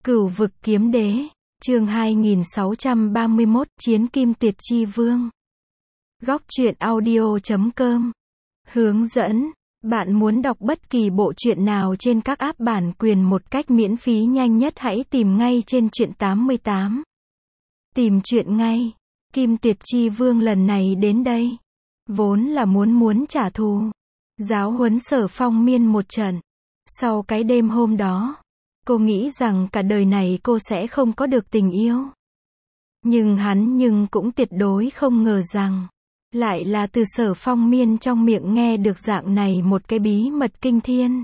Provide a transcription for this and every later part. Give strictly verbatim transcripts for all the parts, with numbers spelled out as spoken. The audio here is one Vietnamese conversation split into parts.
Cửu vực kiếm đế, chương hai nghìn sáu trăm ba mươi mốt, Chiến Kim Tuyệt Chi Vương. Góc truyện audio chấm com. Hướng dẫn, bạn muốn đọc bất kỳ bộ truyện nào trên các app bản quyền một cách miễn phí nhanh nhất hãy tìm ngay trên truyện tám mươi tám. Tìm truyện ngay. Kim Tuyệt Chi Vương lần này đến đây, vốn là muốn muốn trả thù, giáo huấn Sở Phong Miên một trận. Sau cái đêm hôm đó, cô nghĩ rằng cả đời này cô sẽ không có được tình yêu. Nhưng hắn nhưng cũng tuyệt đối không ngờ rằng, lại là từ Sở Phong Miên trong miệng nghe được dạng này một cái bí mật kinh thiên.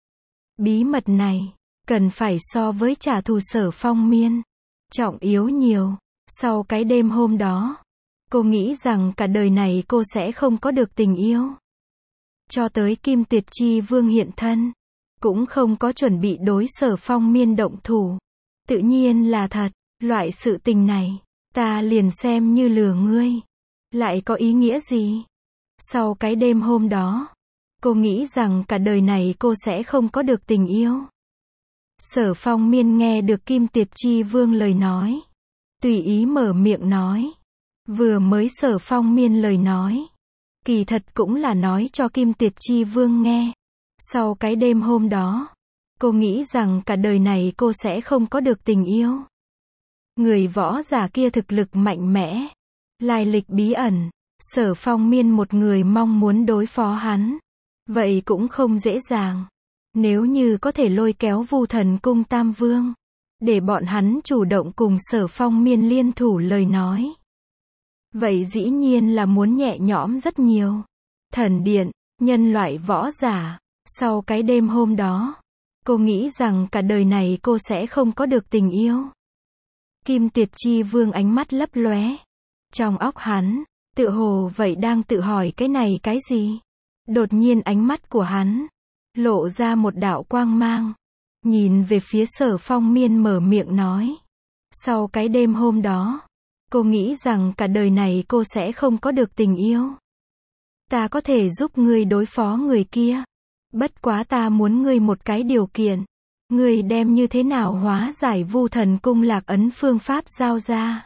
Bí mật này, cần phải so với trả thù Sở Phong Miên, trọng yếu nhiều. Sau cái đêm hôm đó, cô nghĩ rằng cả đời này cô sẽ không có được tình yêu. Cho tới Kim Tuyệt Chi Vương hiện thân, cũng không có chuẩn bị đối Sở Phong Miên động thủ. Tự nhiên là thật, loại sự tình này, ta liền xem như lừa ngươi. Lại có ý nghĩa gì? Sau cái đêm hôm đó, cô nghĩ rằng cả đời này cô sẽ không có được tình yêu. Sở Phong Miên nghe được Kim Tuyệt Chi Vương lời nói, tùy ý mở miệng nói. Vừa mới Sở Phong Miên lời nói, kỳ thật cũng là nói cho Kim Tuyệt Chi Vương nghe. Sau cái đêm hôm đó, cô nghĩ rằng cả đời này cô sẽ không có được tình yêu. Người võ giả kia thực lực mạnh mẽ, lai lịch bí ẩn, Sở Phong Miên một người mong muốn đối phó hắn, vậy cũng không dễ dàng. Nếu như có thể lôi kéo Vu Thần Cung Tam Vương, để bọn hắn chủ động cùng Sở Phong Miên liên thủ lời nói, vậy dĩ nhiên là muốn nhẹ nhõm rất nhiều. Thần điện, nhân loại võ giả. Sau cái đêm hôm đó, cô nghĩ rằng cả đời này cô sẽ không có được tình yêu. Kim Tuyệt Chi Vương ánh mắt lấp lóe. Trong óc hắn, tự hồ vậy đang tự hỏi cái này cái gì. Đột nhiên ánh mắt của hắn lộ ra một đạo quang mang, nhìn về phía Sở Phong Miên mở miệng nói. Sau cái đêm hôm đó, cô nghĩ rằng cả đời này cô sẽ không có được tình yêu. Ta có thể giúp ngươi đối phó người kia. Bất quá ta muốn ngươi một cái điều kiện. Ngươi đem như thế nào hóa giải Vu Thần Cung lạc ấn phương pháp giao ra.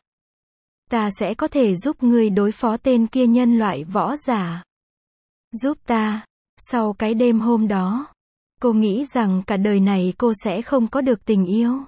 Ta sẽ có thể giúp ngươi đối phó tên kia nhân loại võ giả. Giúp ta. Sau cái đêm hôm đó, cô nghĩ rằng cả đời này cô sẽ không có được tình yêu.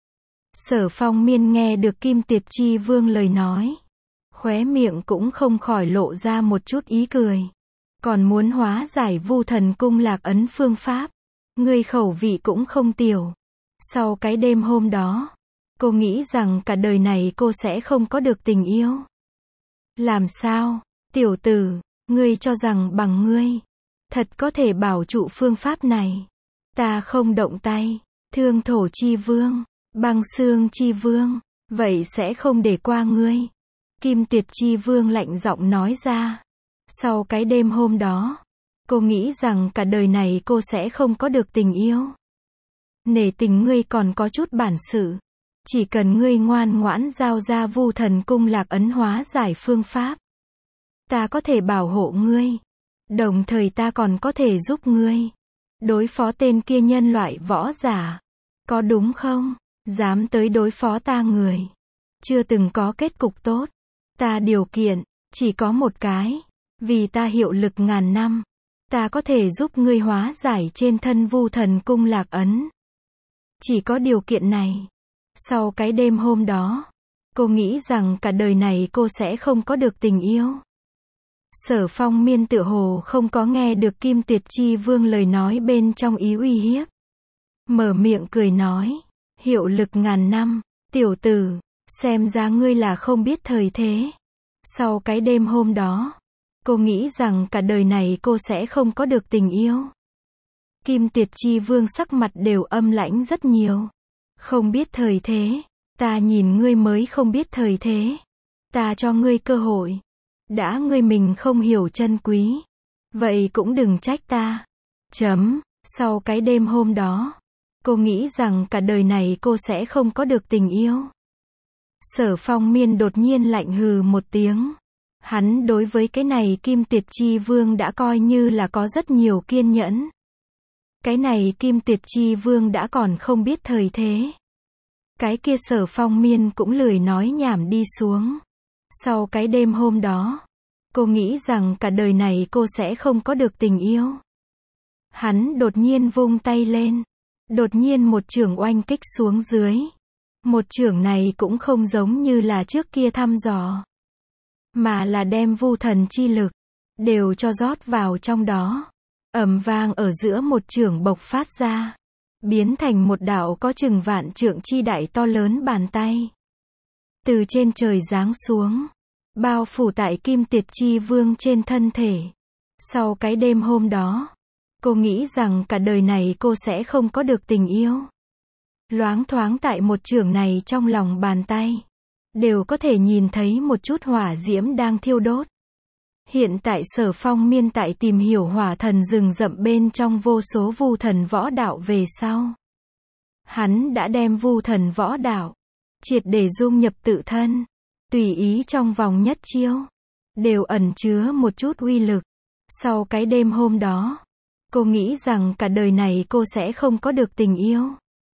Sở Phong Miên nghe được Kim Tuyệt Chi Vương lời nói, khóe miệng cũng không khỏi lộ ra một chút ý cười. Còn muốn hóa giải Vu Thần Cung lạc ấn phương pháp, ngươi khẩu vị cũng không tiểu. Sau cái đêm hôm đó, cô nghĩ rằng cả đời này cô sẽ không có được tình yêu. Làm sao, tiểu tử, ngươi cho rằng bằng ngươi thật có thể bảo trụ phương pháp này? Ta không động tay. Thương Thổ Chi Vương, Băng Xương Chi Vương, vậy sẽ không để qua ngươi. Kim Tuyệt Chi Vương lạnh giọng nói ra. Sau cái đêm hôm đó, cô nghĩ rằng cả đời này cô sẽ không có được tình yêu. Nể tình ngươi còn có chút bản sự, chỉ cần ngươi ngoan ngoãn giao ra Vu Thần Cung lạc ấn hóa giải phương pháp, ta có thể bảo hộ ngươi, đồng thời ta còn có thể giúp ngươi đối phó tên kia nhân loại võ giả. Có đúng không? Dám tới đối phó ta người, chưa từng có kết cục tốt. Ta điều kiện chỉ có một cái. Vì ta hiệu lực ngàn năm, ta có thể giúp ngươi hóa giải trên thân Vu Thần Cung lạc ấn. Chỉ có điều kiện này. Sau cái đêm hôm đó, cô nghĩ rằng cả đời này cô sẽ không có được tình yêu. Sở Phong Miên tựa hồ không có nghe được Kim Tuyệt Chi Vương lời nói bên trong ý uy hiếp. Mở miệng cười nói, hiệu lực ngàn năm, tiểu tử, xem ra ngươi là không biết thời thế. Sau cái đêm hôm đó, cô nghĩ rằng cả đời này cô sẽ không có được tình yêu. Kim Tuyệt Chi Vương sắc mặt đều âm lãnh rất nhiều. Không biết thời thế, ta nhìn ngươi mới không biết thời thế. Ta cho ngươi cơ hội. Đã ngươi mình không hiểu chân quý, vậy cũng đừng trách ta. Chấm, sau cái đêm hôm đó, cô nghĩ rằng cả đời này cô sẽ không có được tình yêu. Sở Phong Miên đột nhiên lạnh hừ một tiếng. Hắn đối với cái này Kim Tuyệt Chi Vương đã coi như là có rất nhiều kiên nhẫn. Cái này Kim Tuyệt Chi Vương đã còn không biết thời thế. Cái kia Sở Phong Miên cũng lười nói nhảm đi xuống. Sau cái đêm hôm đó, cô nghĩ rằng cả đời này cô sẽ không có được tình yêu. Hắn đột nhiên vung tay lên. Đột nhiên một chưởng oanh kích xuống dưới. Một chưởng này cũng không giống như là trước kia thăm dò, mà là đem vu thần chi lực đều cho rót vào trong đó. Ầm vang ở giữa một chưởng bộc phát ra, biến thành một đạo có chừng vạn trượng chi đại to lớn bàn tay. Từ trên trời giáng xuống, bao phủ tại Kim Tiệt Chi Vương trên thân thể. Sau cái đêm hôm đó, cô nghĩ rằng cả đời này cô sẽ không có được tình yêu. Loáng thoáng tại một chưởng này trong lòng bàn tay, đều có thể nhìn thấy một chút hỏa diễm đang thiêu đốt. Hiện tại Sở Phong Miên tại tìm hiểu hỏa thần rừng rậm bên trong vô số vu thần võ đạo về sau. Hắn đã đem vu thần võ đạo triệt để dung nhập tự thân, tùy ý trong vòng nhất chiêu, đều ẩn chứa một chút uy lực. Sau cái đêm hôm đó, cô nghĩ rằng cả đời này cô sẽ không có được tình yêu.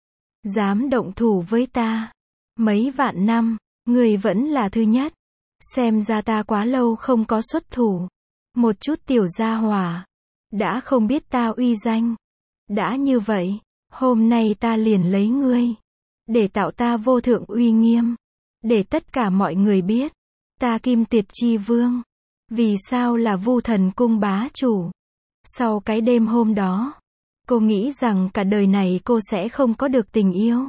Dám động thủ với ta, mấy vạn năm, người vẫn là thứ nhất. Xem ra ta quá lâu không có xuất thủ. Một chút tiểu gia hỏa, đã không biết ta uy danh. Đã như vậy, hôm nay ta liền lấy ngươi, để tạo ta vô thượng uy nghiêm, để tất cả mọi người biết, ta Kim Tiệt Chi Vương, vì sao là vu thần cung bá chủ. Sau cái đêm hôm đó, cô nghĩ rằng cả đời này cô sẽ không có được tình yêu.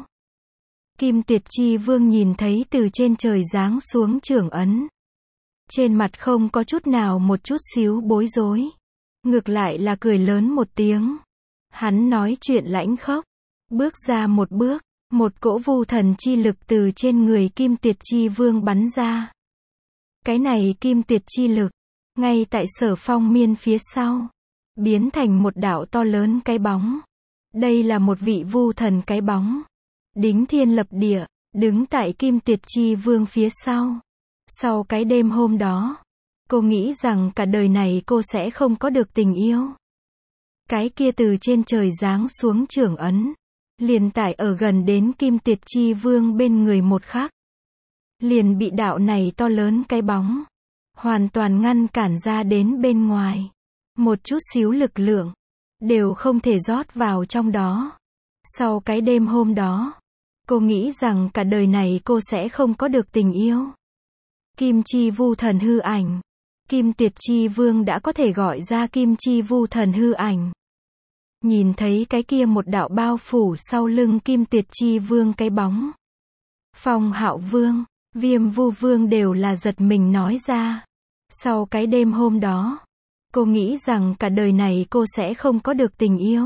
Kim Tiệt Chi Vương nhìn thấy từ trên trời giáng xuống chưởng ấn. Trên mặt không có chút nào một chút xíu bối rối. Ngược lại là cười lớn một tiếng. Hắn nói chuyện lãnh khốc. Bước ra một bước, một cỗ vu thần chi lực từ trên người Kim Tiệt Chi Vương bắn ra. Cái này Kim Tiệt chi lực, ngay tại Sở Phong Miên phía sau, biến thành một đạo to lớn cái bóng. Đây là một vị vu thần cái bóng, đính thiên lập địa, đứng tại Kim Tiệt Chi Vương phía sau. Sau cái đêm hôm đó, cô nghĩ rằng cả đời này cô sẽ không có được tình yêu. Cái kia từ trên trời giáng xuống chưởng ấn, liền tại ở gần đến Kim Tiệt Chi Vương bên người một khắc, liền bị đạo này to lớn cái bóng hoàn toàn ngăn cản ra đến bên ngoài. Một chút xíu lực lượng đều không thể rót vào trong đó. Sau cái đêm hôm đó, cô nghĩ rằng cả đời này cô sẽ không có được tình yêu. Kim Chi Vu Thần hư ảnh. Kim Tiệt Chi Vương đã có thể gọi ra Kim Chi Vu Thần hư ảnh. Nhìn thấy cái kia một đạo bao phủ sau lưng Kim Tiệt Chi Vương cái bóng. Phong Hạo Vương, Viêm Vu Vương đều là giật mình nói ra. Sau cái đêm hôm đó, cô nghĩ rằng cả đời này cô sẽ không có được tình yêu.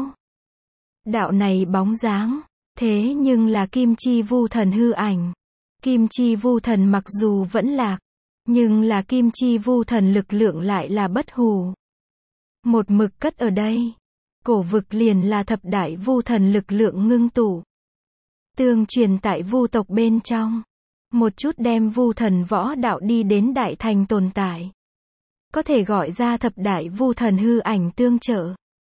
Đạo này bóng dáng, thế nhưng là Kim Chi Vu Thần hư ảnh. Kim Chi Vu Thần mặc dù vẫn lạc, nhưng là Kim Chi Vu Thần lực lượng lại là bất hủ. Một mực cất ở đây. Cổ vực liền là thập đại vu thần lực lượng ngưng tụ. Tương truyền tại vu tộc bên trong. Một chút đem vu thần võ đạo đi đến đại thành tồn tại. Có thể gọi ra thập đại vu thần hư ảnh tương trợ.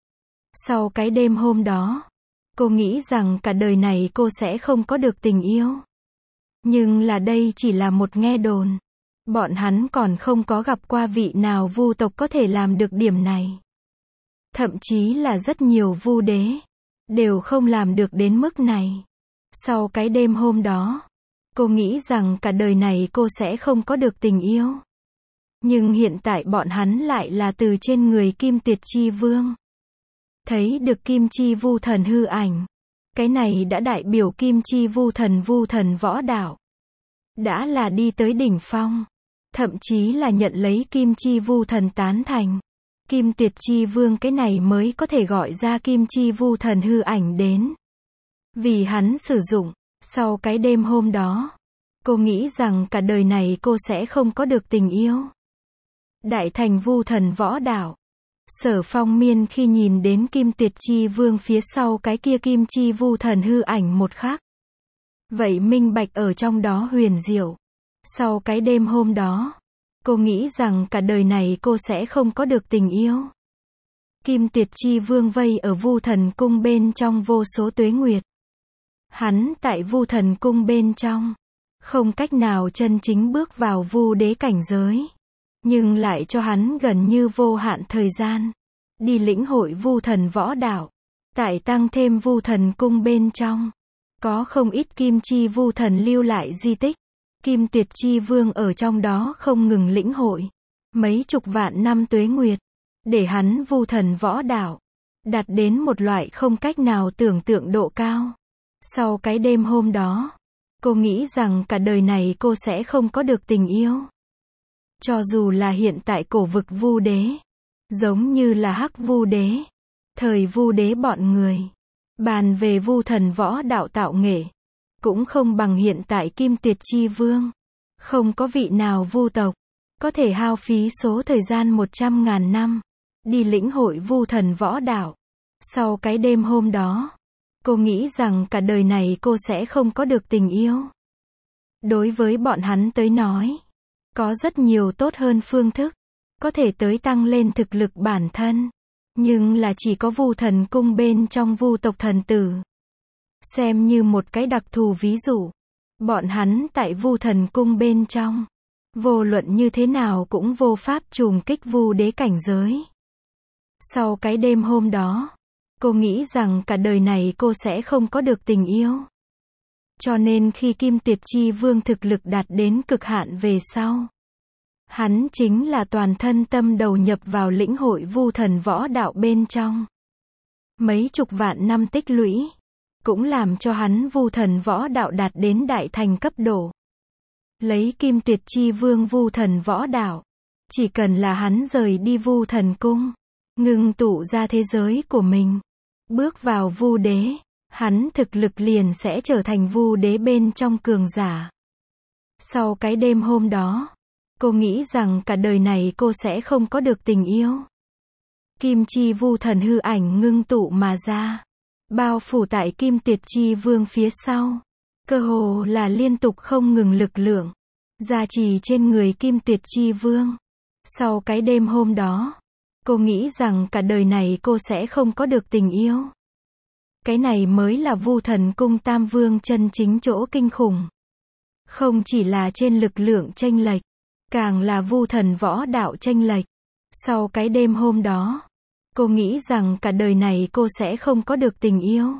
Sau cái đêm hôm đó, cô nghĩ rằng cả đời này cô sẽ không có được tình yêu. Nhưng là đây chỉ là một nghe đồn. Bọn hắn còn không có gặp qua vị nào vu tộc có thể làm được điểm này. Thậm chí là rất nhiều vu đế đều không làm được đến mức này. Sau cái đêm hôm đó, cô nghĩ rằng cả đời này cô sẽ không có được tình yêu. Nhưng hiện tại bọn hắn lại là từ trên người Kim Tiệt Chi Vương thấy được Kim Chi Vu Thần hư ảnh. Cái này đã đại biểu Kim Chi Vu Thần vu thần võ đạo đã là đi tới đỉnh phong, thậm chí là nhận lấy Kim Chi Vu Thần tán thành. Kim Tiệt Chi Vương cái này mới có thể gọi ra Kim Chi Vu Thần hư ảnh đến. Vì hắn sử dụng. Sau cái đêm hôm đó, cô nghĩ rằng cả đời này cô sẽ không có được tình yêu. Đại thành vu thần võ đạo. Sở Phong Miên khi nhìn đến Kim Tiệt Chi Vương phía sau cái kia Kim Chi Vu Thần hư ảnh một khắc, vậy minh bạch ở trong đó huyền diệu. Sau cái đêm hôm đó, cô nghĩ rằng cả đời này cô sẽ không có được tình yêu. Kim Tiệt Chi Vương vây ở Vu Thần cung bên trong vô số tuế nguyệt. Hắn tại Vu Thần Cung bên trong, không cách nào chân chính bước vào Vu Đế cảnh giới, nhưng lại cho hắn gần như vô hạn thời gian đi lĩnh hội Vu Thần võ đạo. Tại tăng thêm Vu Thần Cung bên trong, có không ít Kim Chi Vu Thần lưu lại di tích. Kim Tuyệt Chi Vương ở trong đó không ngừng lĩnh hội mấy chục vạn năm tuế nguyệt, để hắn Vu Thần võ đạo đạt đến một loại không cách nào tưởng tượng độ cao. Sau cái đêm hôm đó, cô nghĩ rằng cả đời này cô sẽ không có được tình yêu. Cho dù là hiện tại cổ vực Vu Đế, giống như là Hắc Vu Đế, thời Vu Đế bọn người, bàn về Vu Thần võ đạo tạo nghệ, cũng không bằng hiện tại Kim Tuyệt Chi Vương. Không có vị nào Vu tộc có thể hao phí số thời gian một trăm ngàn năm đi lĩnh hội Vu Thần võ đạo. Sau cái đêm hôm đó, cô nghĩ rằng cả đời này cô sẽ không có được tình yêu. Đối với bọn hắn tới nói, có rất nhiều tốt hơn phương thức có thể tới tăng lên thực lực bản thân, nhưng là chỉ có Vu Thần Cung bên trong Vu tộc thần tử. Xem như một cái đặc thù ví dụ, bọn hắn tại Vu Thần Cung bên trong, vô luận như thế nào cũng vô pháp trùng kích Vu Đế cảnh giới. Sau cái đêm hôm đó, cô nghĩ rằng cả đời này cô sẽ không có được tình yêu. Cho nên khi Kim Tuyệt Chi Vương thực lực đạt đến cực hạn về sau, hắn chính là toàn thân tâm đầu nhập vào lĩnh hội Vu Thần võ đạo bên trong. Mấy chục vạn năm tích lũy, cũng làm cho hắn Vu Thần võ đạo đạt đến đại thành cấp độ. Lấy Kim Tuyệt Chi Vương Vu Thần võ đạo, chỉ cần là hắn rời đi Vu Thần Cung, ngưng tụ ra thế giới của mình, bước vào Vu Đế, hắn thực lực liền sẽ trở thành Vu Đế bên trong cường giả. Sau cái đêm hôm đó, cô nghĩ rằng cả đời này cô sẽ không có được tình yêu. Kim Chi Vu Thần hư ảnh ngưng tụ mà ra, bao phủ tại Kim Tuyệt Chi Vương phía sau, cơ hồ là liên tục không ngừng lực lượng gia trì trên người Kim Tuyệt Chi Vương. Sau cái đêm hôm đó, cô nghĩ rằng cả đời này cô sẽ không có được tình yêu. Cái này mới là Vu Thần Cung Tam Vương chân chính chỗ kinh khủng. Không chỉ là trên lực lượng chênh lệch, càng là Vu Thần võ đạo chênh lệch. Sau cái đêm hôm đó, cô nghĩ rằng cả đời này cô sẽ không có được tình yêu.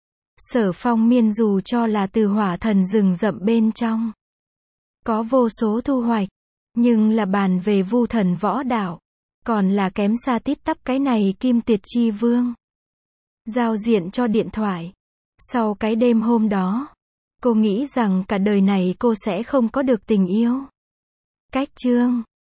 Sở Phong Miên dù cho là từ hỏa thần rừng rậm bên trong, có vô số thu hoạch, nhưng là bàn về Vu Thần võ đạo, còn là kém xa tít tắp cái này Kim Tuyệt Chi Vương. Giao diện cho điện thoại. Sau cái đêm hôm đó, cô nghĩ rằng cả đời này cô sẽ không có được tình yêu. Cách chương